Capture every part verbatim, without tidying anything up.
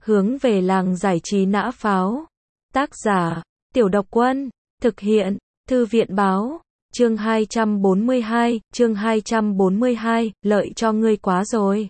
Hướng về làng giải trí nã pháo. Tác giả, Tiểu Độc Quân. Thực hiện, Thư viện Báo. Chương hai trăm bốn mươi hai, chương hai trăm bốn mươi hai, lợi cho ngươi quá rồi.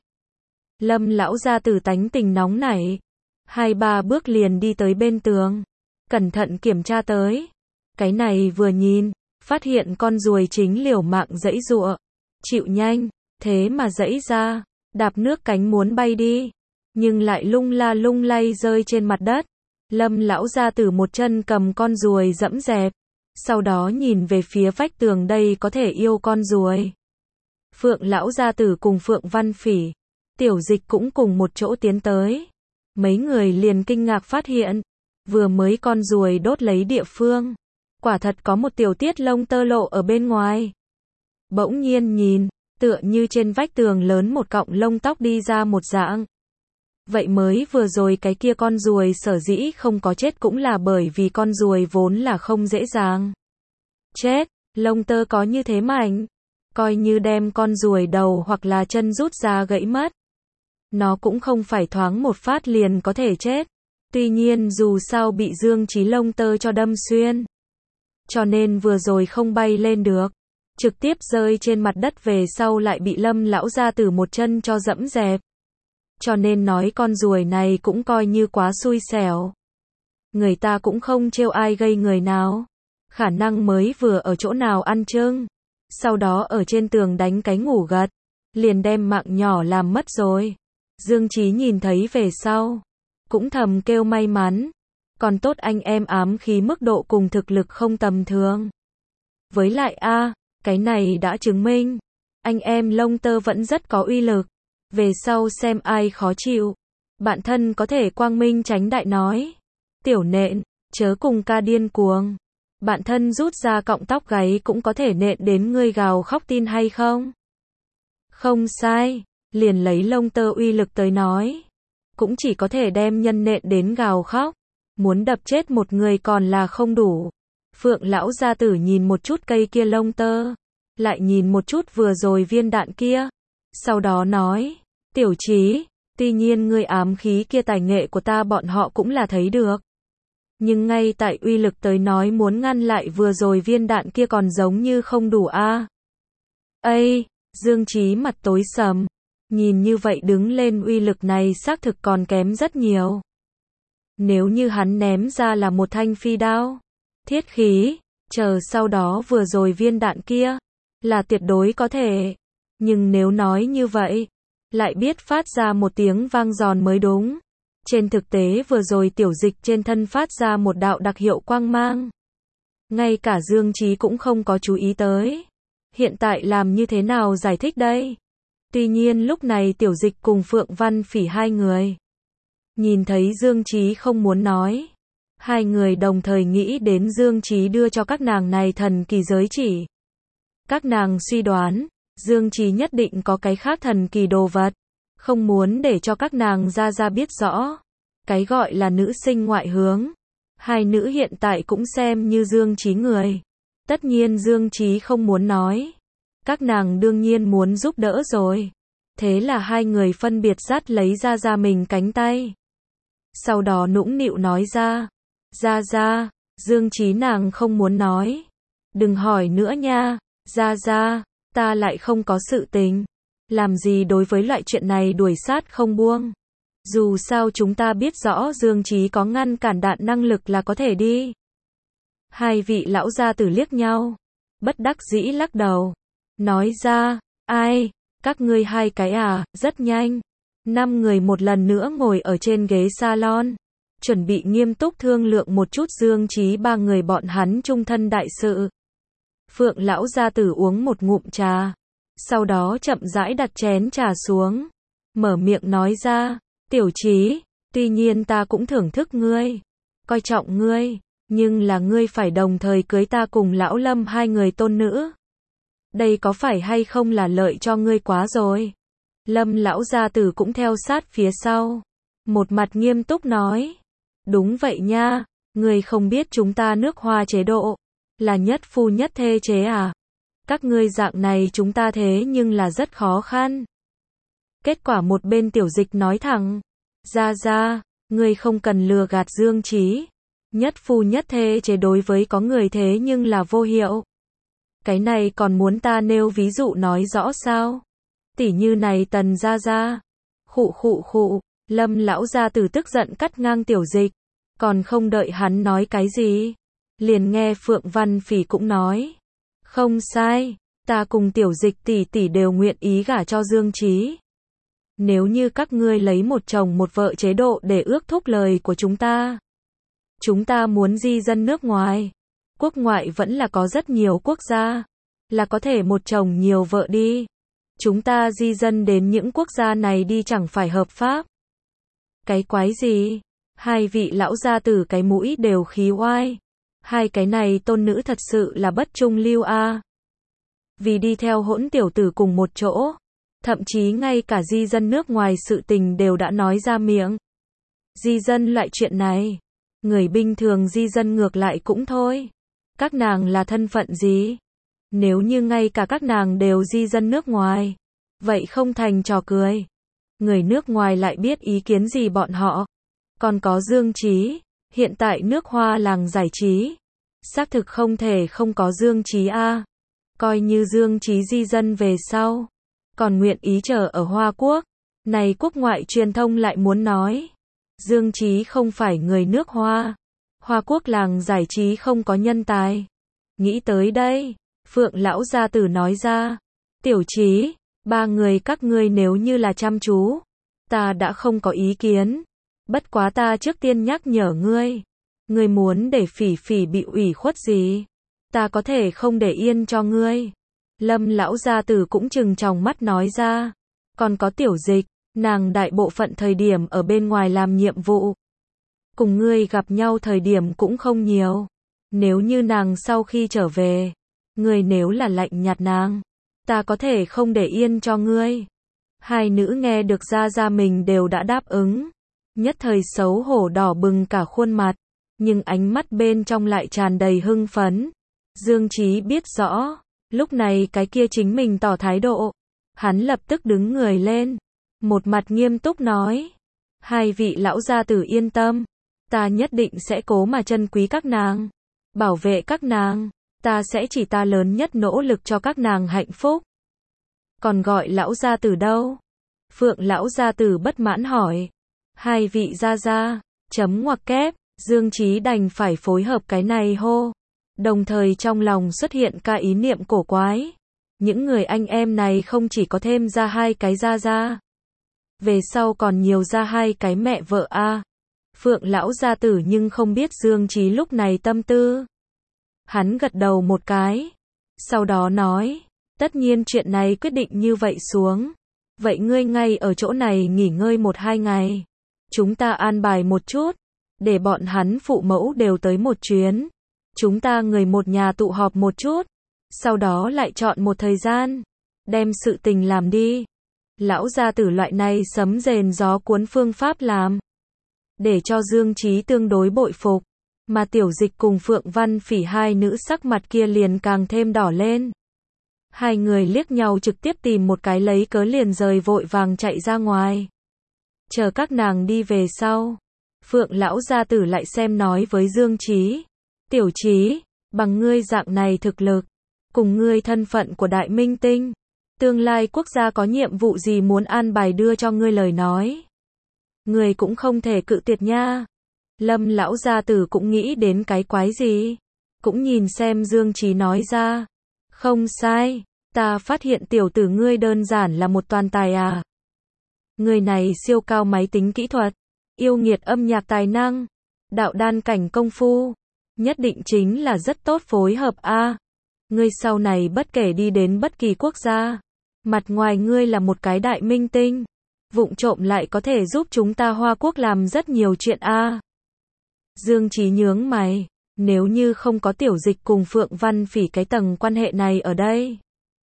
Lâm lão gia tử tánh tình nóng nảy. Hai ba bước liền đi tới bên tường. Cẩn thận kiểm tra tới. Cái này vừa nhìn, phát hiện con ruồi chính liều mạng giãy giụa. Chịu nhanh, thế mà giãy ra, đạp nước cánh muốn bay đi. Nhưng lại lung la lung lay rơi trên mặt đất. Lâm lão gia tử một chân cầm con ruồi dẫm dẹp. Sau đó nhìn về phía vách tường, đây có thể yêu con ruồi. Phượng lão gia tử cùng Phượng Văn Phỉ, Tiểu Dịch cũng cùng một chỗ tiến tới. Mấy người liền kinh ngạc phát hiện, vừa mới con ruồi đốt lấy địa phương, quả thật có một tiểu tiết lông tơ lộ ở bên ngoài. Bỗng nhiên nhìn, tựa như trên vách tường lớn một cọng lông tóc đi ra một dạng. Vậy mới vừa rồi cái kia con ruồi sở dĩ không có chết cũng là bởi vì con ruồi vốn là không dễ dàng chết, lông tơ có như thế mảnh, coi như đem con ruồi đầu hoặc là chân rút ra gãy mất, nó cũng không phải thoáng một phát liền có thể chết. Tuy nhiên dù sao bị Dương Chí lông tơ cho đâm xuyên, cho nên vừa rồi không bay lên được, trực tiếp rơi trên mặt đất, về sau lại bị Lâm lão gia tử một chân cho dẫm dẹp. Cho nên nói con ruồi này cũng coi như quá xui xẻo. Người ta cũng không trêu ai gây người nào. Khả năng mới vừa ở chỗ nào ăn chưng, sau đó ở trên tường đánh cái ngủ gật, liền đem mạng nhỏ làm mất rồi. Dương Chí nhìn thấy về sau, cũng thầm kêu may mắn. Còn tốt anh em ám khí mức độ cùng thực lực không tầm thường. Với lại a, cái này đã chứng minh, anh em lông tơ vẫn rất có uy lực. Về sau xem ai khó chịu, bạn thân có thể quang minh tránh đại nói. Tiểu nện, chớ cùng ca điên cuồng. Bạn thân rút ra cọng tóc gáy cũng có thể nện đến ngươi gào khóc, tin hay không? Không sai, liền lấy lông tơ uy lực tới nói. Cũng chỉ có thể đem nhân nện đến gào khóc. Muốn đập chết một người còn là không đủ. Phượng lão gia tử nhìn một chút cây kia lông tơ, lại nhìn một chút vừa rồi viên đạn kia. Sau đó nói, Tiểu Chí, tuy nhiên ngươi ám khí kia tài nghệ của ta bọn họ cũng là thấy được. Nhưng ngay tại uy lực tới nói muốn ngăn lại vừa rồi viên đạn kia còn giống như không đủ a. À. Ây, Dương Chí mặt tối sầm, nhìn như vậy đứng lên uy lực này xác thực còn kém rất nhiều. Nếu như hắn ném ra là một thanh phi đao, thiết khí, chờ sau đó vừa rồi viên đạn kia, là tuyệt đối có thể. Nhưng nếu nói như vậy, lại biết phát ra một tiếng vang giòn mới đúng. Trên thực tế vừa rồi Tiểu Dịch trên thân phát ra một đạo đặc hiệu quang mang. Ngay cả Dương Chí cũng không có chú ý tới. Hiện tại làm như thế nào giải thích đây? Tuy nhiên lúc này Tiểu Dịch cùng Phượng Văn Phỉ hai người nhìn thấy Dương Chí không muốn nói. Hai người đồng thời nghĩ đến Dương Chí đưa cho các nàng này thần kỳ giới chỉ. Các nàng suy đoán, Dương Chí nhất định có cái khác thần kỳ đồ vật, không muốn để cho các nàng ra ra biết rõ. Cái gọi là nữ sinh ngoại hướng, hai nữ hiện tại cũng xem như Dương Chí người. Tất nhiên Dương Chí không muốn nói, các nàng đương nhiên muốn giúp đỡ rồi. Thế là hai người phân biệt dắt lấy ra ra mình cánh tay. Sau đó nũng nịu nói ra, ra ra, Dương Chí nàng không muốn nói. Đừng hỏi nữa nha, ra ra. Ta lại không có sự tình, làm gì đối với loại chuyện này đuổi sát không buông. Dù sao chúng ta biết rõ Dương Chí có ngăn cản đạn năng lực là có thể đi. Hai vị lão gia tử liếc nhau, bất đắc dĩ lắc đầu, nói ra, ai, các ngươi hai cái à, rất nhanh. Năm người một lần nữa ngồi ở trên ghế salon, chuẩn bị nghiêm túc thương lượng một chút Dương Chí ba người bọn hắn chung thân đại sự. Phượng lão gia tử uống một ngụm trà, sau đó chậm rãi đặt chén trà xuống, mở miệng nói ra, Tiểu Chí, tuy nhiên ta cũng thưởng thức ngươi, coi trọng ngươi, nhưng là ngươi phải đồng thời cưới ta cùng lão Lâm hai người tôn nữ. Đây có phải hay không là lợi cho ngươi quá rồi? Lâm lão gia tử cũng theo sát phía sau, một mặt nghiêm túc nói, đúng vậy nha, ngươi không biết chúng ta nước Hoa chế độ là nhất phu nhất thê chế à? Các ngươi dạng này chúng ta thế nhưng là rất khó khăn. Kết quả một bên Tiểu Dịch nói thẳng, ra ra, Ngươi không cần lừa gạt Dương Chí. Nhất phu nhất thê chế đối với có người thế nhưng là vô hiệu. Cái này còn muốn ta nêu ví dụ nói rõ sao? Tỉ như này Tần gia gia. Khụ khụ khụ, Lâm lão gia tử tức giận cắt ngang Tiểu Dịch, còn không đợi hắn nói cái gì, liền nghe Phượng Văn Phỉ cũng nói, không sai, ta cùng Tiểu Dịch tỷ tỷ đều nguyện ý gả cho Dương Chí. Nếu như các ngươi lấy một chồng một vợ chế độ để ước thúc lời của chúng ta, chúng ta muốn di dân nước ngoài, quốc ngoại vẫn là có rất nhiều quốc gia, là có thể một chồng nhiều vợ đi. Chúng ta di dân đến những quốc gia này đi chẳng phải hợp pháp. Cái quái gì? Hai vị lão gia tử cái mũi đều khí oai. Hai cái này tôn nữ thật sự là bất trung lưu a. Vì đi theo hỗn tiểu tử cùng một chỗ, thậm chí ngay cả di dân nước ngoài sự tình đều đã nói ra miệng. Di dân loại chuyện này, người bình thường di dân ngược lại cũng thôi. Các nàng là thân phận gì? Nếu như ngay cả các nàng đều di dân nước ngoài, vậy không thành trò cười. Người nước ngoài lại biết ý kiến gì bọn họ. Còn có Dương Chí, hiện tại nước Hoa làng giải trí, xác thực không thể không có Dương Chí a. Coi như Dương Chí di dân về sau, còn nguyện ý chờ ở Hoa Quốc. Này quốc ngoại truyền thông lại muốn nói, Dương Chí không phải người nước Hoa, Hoa Quốc làng giải trí không có nhân tài. Nghĩ tới đây, Phượng lão gia tử nói ra, Tiểu Chí, ba người các ngươi nếu như là chăm chú, ta đã không có ý kiến. Bất quá ta trước tiên nhắc nhở ngươi, ngươi muốn để Phỉ Phỉ bị ủy khuất gì, ta có thể không để yên cho ngươi. Lâm lão gia tử cũng trừng tròng mắt nói ra, còn có Tiểu Dịch, nàng đại bộ phận thời điểm ở bên ngoài làm nhiệm vụ, cùng ngươi gặp nhau thời điểm cũng không nhiều. Nếu như nàng sau khi trở về, ngươi nếu là lạnh nhạt nàng, ta có thể không để yên cho ngươi. Hai nữ nghe được ra ra mình đều đã đáp ứng, nhất thời xấu hổ đỏ bừng cả khuôn mặt, nhưng ánh mắt bên trong lại tràn đầy hưng phấn. Dương Chí biết rõ, lúc này cái kia chính mình tỏ thái độ, hắn lập tức đứng người lên, một mặt nghiêm túc nói, hai vị lão gia tử yên tâm, ta nhất định sẽ cố mà trân quý các nàng, bảo vệ các nàng, ta sẽ chỉ ta lớn nhất nỗ lực cho các nàng hạnh phúc. Còn gọi lão gia tử đâu? Phượng lão gia tử bất mãn hỏi. Hai vị gia gia, chấm ngoặc kép, Dương Chí đành phải phối hợp cái này hô. Đồng thời trong lòng xuất hiện cả ý niệm cổ quái. Những người anh em này không chỉ có thêm ra hai cái gia gia, về sau còn nhiều ra hai cái mẹ vợ a. À. Phượng lão gia tử nhưng không biết Dương Chí lúc này tâm tư. Hắn gật đầu một cái, sau đó nói, tất nhiên chuyện này quyết định như vậy xuống, vậy ngươi ngay ở chỗ này nghỉ ngơi một hai ngày, chúng ta an bài một chút, để bọn hắn phụ mẫu đều tới một chuyến, chúng ta người một nhà tụ họp một chút, sau đó lại chọn một thời gian, đem sự tình làm đi. Lão gia tử loại này sấm rền gió cuốn phương pháp làm, để cho Dương Chí tương đối bội phục. Mà Tiểu Dịch cùng Phượng Văn Phỉ hai nữ sắc mặt kia liền càng thêm đỏ lên. Hai người liếc nhau trực tiếp tìm một cái lấy cớ liền rời vội vàng chạy ra ngoài. Chờ các nàng đi về sau, Phượng lão gia tử lại xem nói với Dương Chí, Tiểu Chí, bằng ngươi dạng này thực lực, cùng ngươi thân phận của đại minh tinh, tương lai quốc gia có nhiệm vụ gì muốn an bài đưa cho ngươi lời nói, ngươi cũng không thể cự tuyệt nha. Lâm lão gia tử cũng nghĩ đến cái quái gì, cũng nhìn xem Dương Chí nói ra, không sai, ta phát hiện tiểu tử ngươi đơn giản là một toàn tài à. Người này siêu cao máy tính kỹ thuật, yêu nghiệt âm nhạc tài năng, đạo đan cảnh công phu, nhất định chính là rất tốt phối hợp a. À. Ngươi sau này bất kể đi đến bất kỳ quốc gia, mặt ngoài ngươi là một cái đại minh tinh, vụng trộm lại có thể giúp chúng ta Hoa Quốc làm rất nhiều chuyện a. À. Dương Chí nhướng mày, nếu như không có Tiểu Dịch cùng Phượng Văn Phỉ cái tầng quan hệ này ở đây,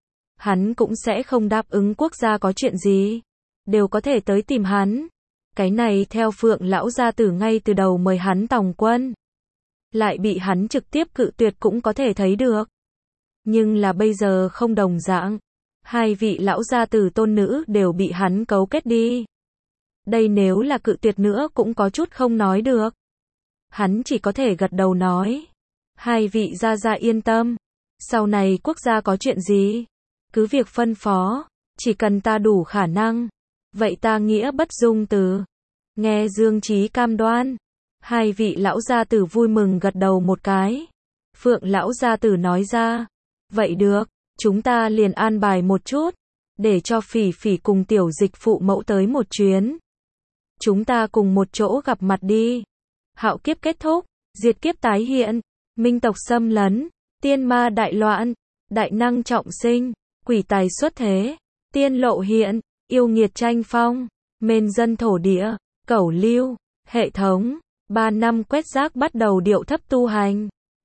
hắn cũng sẽ không đáp ứng quốc gia có chuyện gì, đều có thể tới tìm hắn. Cái này theo Phượng lão gia tử ngay từ đầu mời hắn tòng quân, lại bị hắn trực tiếp cự tuyệt cũng có thể thấy được. Nhưng là bây giờ không đồng dạng, hai vị lão gia tử tôn nữ đều bị hắn cấu kết đi. Đây nếu là cự tuyệt nữa cũng có chút không nói được. Hắn chỉ có thể gật đầu nói. Hai vị gia gia yên tâm. Sau này quốc gia có chuyện gì? Cứ việc phân phó. Chỉ cần ta đủ khả năng. Vậy ta nghĩa bất dung từ. Nghe Dương Chí cam đoan. Hai vị lão gia tử vui mừng gật đầu một cái. Phượng lão gia tử nói ra. Vậy được, chúng ta liền an bài một chút. Để cho Phỉ Phỉ cùng tiểu dịch phụ mẫu tới một chuyến. Chúng ta cùng một chỗ gặp mặt đi. Hạo kiếp kết thúc, diệt kiếp tái hiện, minh tộc xâm lấn, tiên ma đại loạn, đại năng trọng sinh, quỷ tài xuất thế, tiên lộ hiện, yêu nghiệt tranh phong, mên dân thổ địa, cẩu lưu, hệ thống, ba năm quét rác bắt đầu điệu thấp tu hành.